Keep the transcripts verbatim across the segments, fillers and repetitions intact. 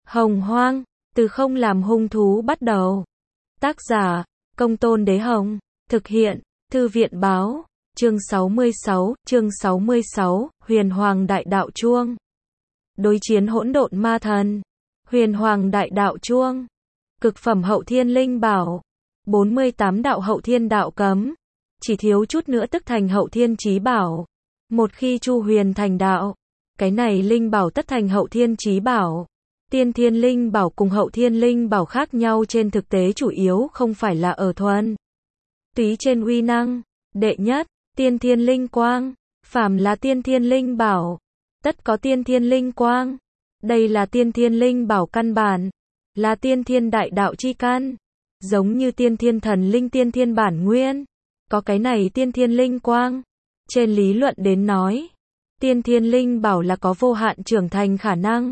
Hồng Hoang, từ không làm hung thú bắt đầu. Tác giả, Công Tôn Đế Hồng. Thực hiện, Thư viện Báo. Chương sáu mươi sáu, chương sáu mươi sáu, Huyền Hoàng Đại Đạo Chuông. Đối chiến hỗn độn ma thần. Huyền Hoàng Đại Đạo Chuông. Cực phẩm hậu thiên linh bảo. bốn mươi tám đạo hậu thiên đạo cấm. Chỉ thiếu chút nữa tức thành hậu thiên chí bảo. Một khi Chu Huyền thành đạo, cái này linh bảo tất thành hậu thiên chí bảo. Tiên thiên linh bảo cùng hậu thiên linh bảo khác nhau trên thực tế chủ yếu không phải là ở thuần túy trên uy năng. Đệ nhất, tiên thiên linh quang. Phàm là tiên thiên linh bảo, tất có tiên thiên linh quang. Đây là tiên thiên linh bảo căn bản, là tiên thiên đại đạo chi căn. Giống như tiên thiên thần linh tiên thiên bản nguyên, có cái này tiên thiên linh quang. Trên lý luận đến nói, tiên thiên linh bảo là có vô hạn trưởng thành khả năng.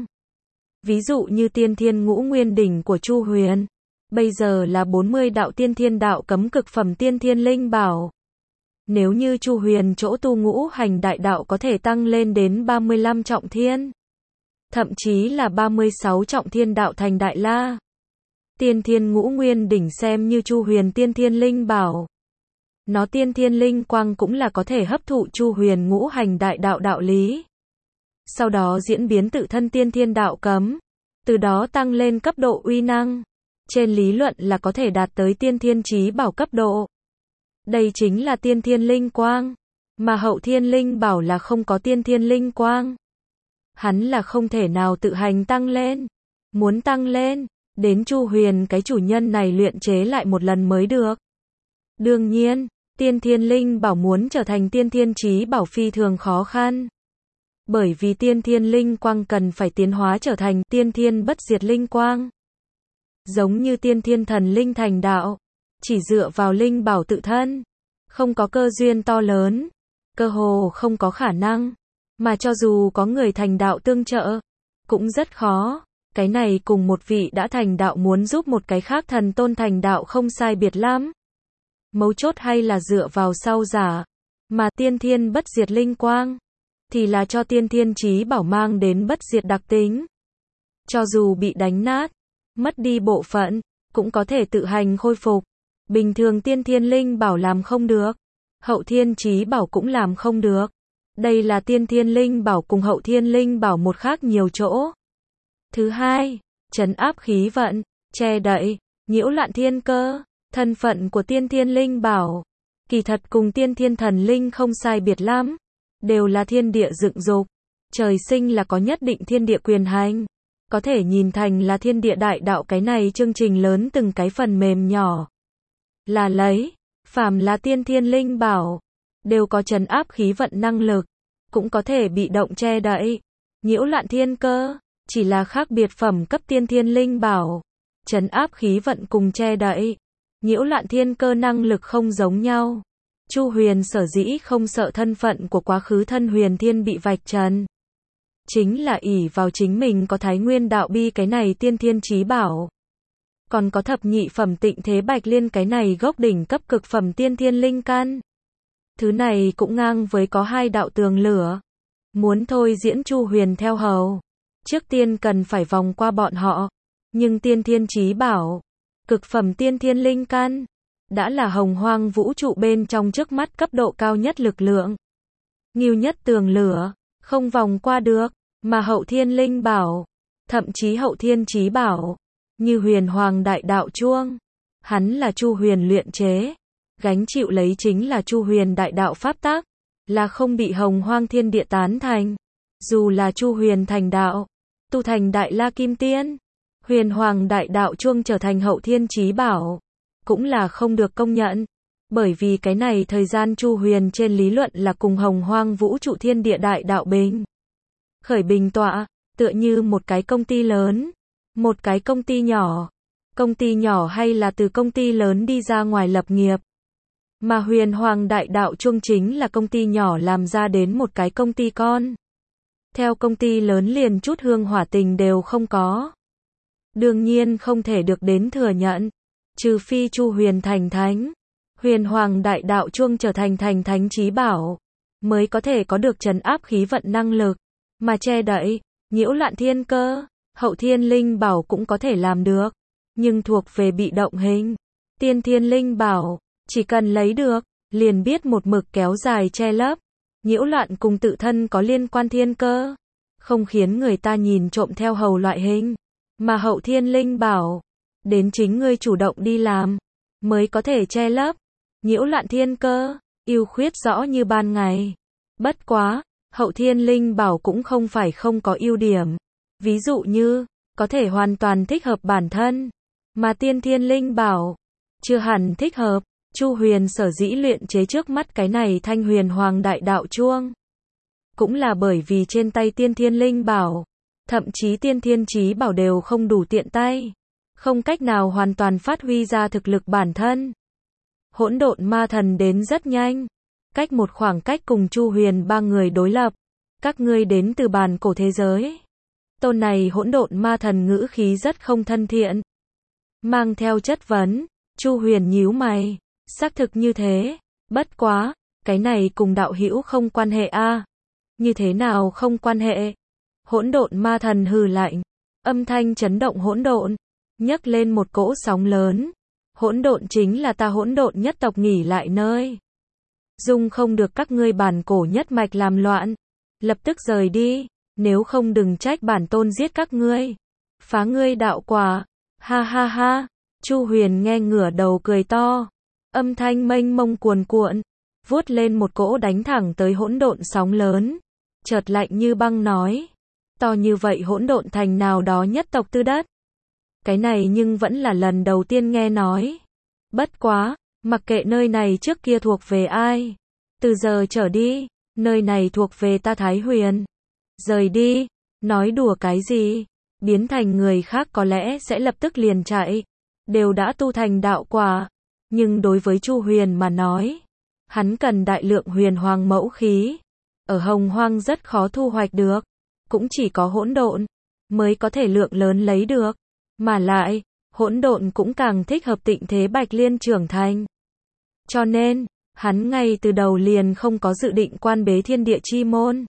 Ví dụ như tiên thiên ngũ nguyên đỉnh của Chu Huyền, bây giờ là bốn mươi đạo tiên thiên đạo cấm cực phẩm tiên thiên linh bảo. Nếu như Chu Huyền chỗ tu ngũ hành đại đạo có thể tăng lên đến ba mươi lăm trọng thiên, thậm chí là ba mươi sáu trọng thiên đạo thành đại la. Tiên thiên ngũ nguyên đỉnh xem như Chu Huyền tiên thiên linh bảo. Nó tiên thiên linh quang cũng là có thể hấp thụ Chu Huyền ngũ hành đại đạo đạo lý. Sau đó diễn biến tự thân tiên thiên đạo cấm, từ đó tăng lên cấp độ uy năng. Trên lý luận là có thể đạt tới tiên thiên chí bảo cấp độ. Đây chính là tiên thiên linh quang, mà hậu thiên linh bảo là không có tiên thiên linh quang. Hắn là không thể nào tự hành tăng lên. Muốn tăng lên, đến Chu Huyền cái chủ nhân này luyện chế lại một lần mới được. Đương nhiên, tiên thiên linh bảo muốn trở thành tiên thiên chí bảo phi thường khó khăn. Bởi vì tiên thiên linh quang cần phải tiến hóa trở thành tiên thiên bất diệt linh quang. Giống như tiên thiên thần linh thành đạo, chỉ dựa vào linh bảo tự thân, không có cơ duyên to lớn, cơ hồ không có khả năng. Mà cho dù có người thành đạo tương trợ, cũng rất khó. Cái này cùng một vị đã thành đạo muốn giúp một cái khác thần tôn thành đạo không sai biệt lắm. Mấu chốt hay là dựa vào sau giả, mà tiên thiên bất diệt linh quang thì là cho tiên thiên chí bảo mang đến bất diệt đặc tính. Cho dù bị đánh nát, mất đi bộ phận, cũng có thể tự hành khôi phục. Bình thường tiên thiên linh bảo làm không được, hậu thiên chí bảo cũng làm không được. Đây là tiên thiên linh bảo cùng hậu thiên linh bảo một khác nhiều chỗ. Thứ hai, trấn áp khí vận, che đậy, nhiễu loạn thiên cơ. Thân phận của tiên thiên linh bảo, kỳ thật cùng tiên thiên thần linh không sai biệt lắm. Đều là thiên địa dựng dục, trời sinh là có nhất định thiên địa quyền hành. Có thể nhìn thành là thiên địa đại đạo cái này chương trình lớn từng cái phần mềm nhỏ. Là lấy, phàm là tiên thiên linh bảo, đều có trấn áp khí vận năng lực, cũng có thể bị động che đậy, nhiễu loạn thiên cơ, chỉ là khác biệt phẩm cấp tiên thiên linh bảo. Trấn áp khí vận cùng che đậy, nhiễu loạn thiên cơ năng lực không giống nhau. Chu Huyền sở dĩ không sợ thân phận của quá khứ thân huyền thiên bị vạch trần, chính là ỷ vào chính mình có Thái Nguyên đạo bi cái này tiên thiên chí bảo, còn có thập nhị phẩm tịnh thế bạch liên cái này gốc đỉnh cấp cực phẩm tiên thiên linh căn. Thứ này cũng ngang với có hai đạo tường lửa. Muốn thôi diễn Chu Huyền theo hầu, trước tiên cần phải vòng qua bọn họ. Nhưng tiên thiên chí bảo, cực phẩm tiên thiên linh căn, đã là hồng hoang vũ trụ bên trong trước mắt cấp độ cao nhất lực lượng. Nghiêu nhất tường lửa, không vòng qua được. Mà hậu thiên linh bảo, thậm chí hậu thiên chí bảo, như Huyền Hoàng Đại Đạo Chuông, hắn là Chu Huyền luyện chế, gánh chịu lấy chính là Chu Huyền đại đạo pháp tắc, là không bị hồng hoang thiên địa tán thành. Dù là Chu Huyền thành đạo, tu thành đại la kim tiên, Huyền Hoàng Đại Đạo Chuông trở thành hậu thiên chí bảo, cũng là không được công nhận. Bởi vì cái này thời gian Chu Huyền trên lý luận là cùng hồng hoang vũ trụ thiên địa đại đạo bình khởi bình tọa, tựa như một cái công ty lớn, một cái công ty nhỏ. Công ty nhỏ hay là từ công ty lớn đi ra ngoài lập nghiệp. Mà Huyền Hoàng Đại Đạo Chuông chính là công ty nhỏ làm ra đến một cái công ty con. Theo công ty lớn liền chút hương hỏa tình đều không có. Đương nhiên không thể được đến thừa nhận, trừ phi Chu Huyền thành thánh, Huyền Hoàng Đại Đạo Chuông trở thành thành thánh chí bảo, mới có thể có được trấn áp khí vận năng lực. Mà che đậy, nhiễu loạn thiên cơ, Hậu Thiên Linh Bảo cũng có thể làm được, nhưng thuộc về bị động hình. Tiên Thiên Linh Bảo, chỉ cần lấy được, liền biết một mực kéo dài che lấp, nhiễu loạn cùng tự thân có liên quan thiên cơ, không khiến người ta nhìn trộm theo hầu loại hình. Mà Hậu Thiên Linh Bảo, đến chính ngươi chủ động đi làm, mới có thể che lấp, nhiễu loạn thiên cơ, ưu khuyết rõ như ban ngày. Bất quá, Hậu Thiên Linh Bảo cũng không phải không có ưu điểm. Ví dụ như, có thể hoàn toàn thích hợp bản thân, mà Tiên Thiên Linh Bảo, chưa hẳn thích hợp. Chu Huyền sở dĩ luyện chế trước mắt cái này Thanh Huyền Hoàng Đại Đạo Chuông, cũng là bởi vì trên tay Tiên Thiên Linh Bảo, thậm chí Tiên Thiên Chí Bảo đều không đủ tiện tay, không cách nào hoàn toàn phát huy ra thực lực bản thân. Hỗn Độn Ma Thần đến rất nhanh, cách một khoảng cách cùng Chu Huyền ba người đối lập. Các ngươi đến từ bàn cổ thế giới. Tôn này Hỗn Độn Ma Thần ngữ khí rất không thân thiện, mang theo chất vấn. Chu Huyền nhíu mày, xác thực như thế, bất quá, cái này cùng đạo hữu không quan hệ a. À? Như thế nào không quan hệ? Hỗn Độn Ma Thần hừ lạnh, âm thanh chấn động hỗn độn, nhấc lên một cỗ sóng lớn. Hỗn độn chính là ta Hỗn Độn nhất tộc nghỉ lại nơi. Dung không được các ngươi bản cổ nhất mạch làm loạn, lập tức rời đi, nếu không đừng trách bản tôn giết các ngươi, phá ngươi đạo quả. Ha ha ha. Chu Huyền nghe ngửa đầu cười to, âm thanh mênh mông cuồn cuộn, vuốt lên một cỗ đánh thẳng tới hỗn độn sóng lớn, chợt lạnh như băng nói, to như vậy hỗn độn thành nào đó nhất tộc tư đất. Cái này nhưng vẫn là lần đầu tiên nghe nói. Bất quá, mặc kệ nơi này trước kia thuộc về ai, từ giờ trở đi, nơi này thuộc về ta Thái Huyền. Rời đi, nói đùa cái gì, biến thành người khác có lẽ sẽ lập tức liền chạy, đều đã tu thành đạo quả, nhưng đối với Chu Huyền mà nói, hắn cần đại lượng huyền hoàng mẫu khí, ở hồng hoang rất khó thu hoạch được, cũng chỉ có hỗn độn mới có thể lượng lớn lấy được, mà lại, hỗn độn cũng càng thích hợp Tịnh Thế Bạch Liên trưởng thành. Cho nên, hắn ngay từ đầu liền không có dự định quan bế thiên địa chi môn,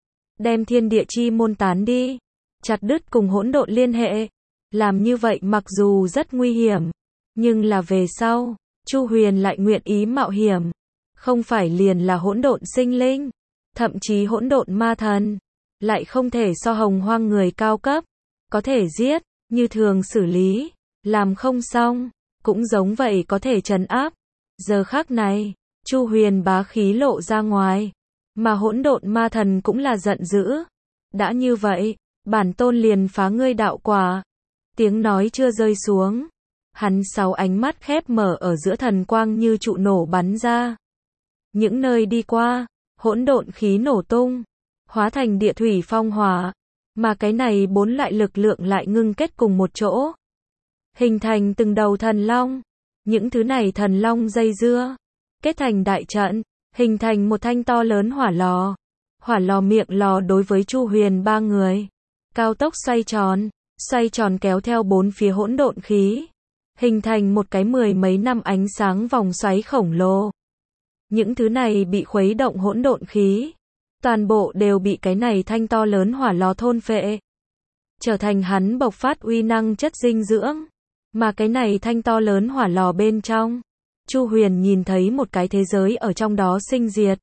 đem thiên địa chi môn tán đi, chặt đứt cùng hỗn độn liên hệ. Làm như vậy mặc dù rất nguy hiểm, nhưng là về sau, Chu Huyền lại nguyện ý mạo hiểm. Không phải liền là hỗn độn sinh linh, thậm chí hỗn độn ma thần, lại không thể so hồng hoang người cao cấp, có thể giết, như thường xử lý, làm không xong, cũng giống vậy có thể trấn áp. Giờ khắc này, Chu Huyền bá khí lộ ra ngoài, mà hỗn độn ma thần cũng là giận dữ. Đã như vậy, bản tôn liền phá ngươi đạo quả. Tiếng nói chưa rơi xuống, hắn sáu ánh mắt khép mở ở giữa thần quang như trụ nổ bắn ra. Những nơi đi qua, hỗn độn khí nổ tung, hóa thành địa thủy phong hỏa, mà cái này bốn loại lực lượng lại ngưng kết cùng một chỗ, hình thành từng đầu thần long. Những thứ này thần long dây dưa, kết thành đại trận, hình thành một thanh to lớn hỏa lò. Hỏa lò miệng lò đối với Chu Huyền ba người, cao tốc xoay tròn, xoay tròn kéo theo bốn phía hỗn độn khí, hình thành một cái mười mấy năm ánh sáng vòng xoáy khổng lồ. Những thứ này bị khuấy động hỗn độn khí, toàn bộ đều bị cái này thanh to lớn hỏa lò thôn phệ, trở thành hắn bộc phát uy năng chất dinh dưỡng. Mà cái này thanh to lớn hỏa lò bên trong, Chu Huyền nhìn thấy một cái thế giới ở trong đó sinh diệt.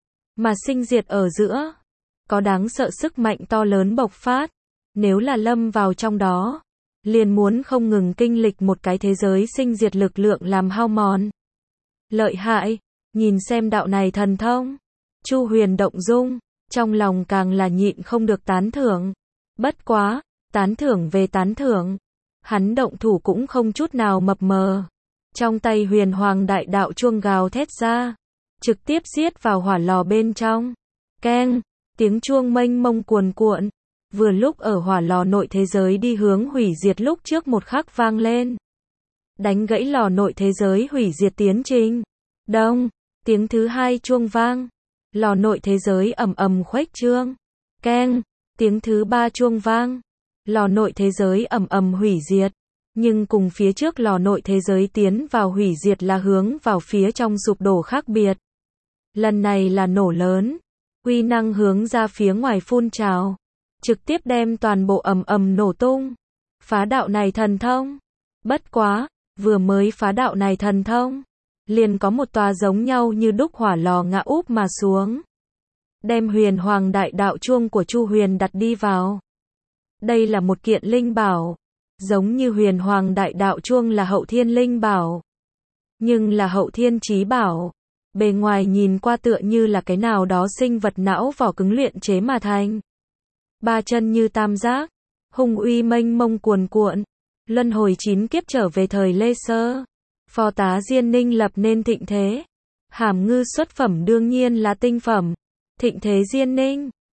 Mà sinh diệt ở giữa, có đáng sợ sức mạnh to lớn bộc phát. Nếu là lâm vào trong đó, liền muốn không ngừng kinh lịch một cái thế giới sinh diệt lực lượng làm hao mòn. Lợi hại, nhìn xem đạo này thần thông. Chu Huyền động dung, trong lòng càng là nhịn không được tán thưởng. Bất quá, tán thưởng về tán thưởng, hắn động thủ cũng không chút nào mập mờ. Trong tay Huyền Hoàng Đại Đạo chuông gào thét ra, trực tiếp giết vào hỏa lò bên trong. Keng, tiếng chuông mênh mông cuồn cuộn, vừa lúc ở hỏa lò nội thế giới đi hướng hủy diệt lúc trước một khắc vang lên, đánh gãy lò nội thế giới hủy diệt tiến trình. Đông, tiếng thứ hai chuông vang, lò nội thế giới ầm ầm khuếch trương. Keng, tiếng thứ ba chuông vang, lò nội thế giới ầm ầm hủy diệt. Nhưng cùng phía trước lò nội thế giới tiến vào hủy diệt là hướng vào phía trong sụp đổ khác biệt. Lần này là nổ lớn, uy năng hướng ra phía ngoài phun trào. trực tiếp đem toàn bộ ầm ầm nổ tung. Phá đạo này thần thông. Bất quá, vừa mới phá đạo này thần thông, liền có một tòa giống nhau như đúc hỏa lò ngã úp mà xuống. Đem huyền hoàng đại đạo chuông của Chu Huyền đặt đi vào. Đây là một kiện linh bảo. Giống như huyền hoàng đại đạo chuông là hậu thiên linh bảo. Nhưng là hậu thiên chí bảo. Bề ngoài nhìn qua tựa như là cái nào đó sinh vật não vỏ cứng luyện chế mà thành. Ba chân như tam giác. Hùng uy mênh mông cuồn cuộn. Luân hồi chín kiếp trở về thời Lê Sơ. Phò tá Diên Ninh lập nên thịnh thế. Hàm ngư xuất phẩm đương nhiên là tinh phẩm. Thịnh thế Diên Ninh.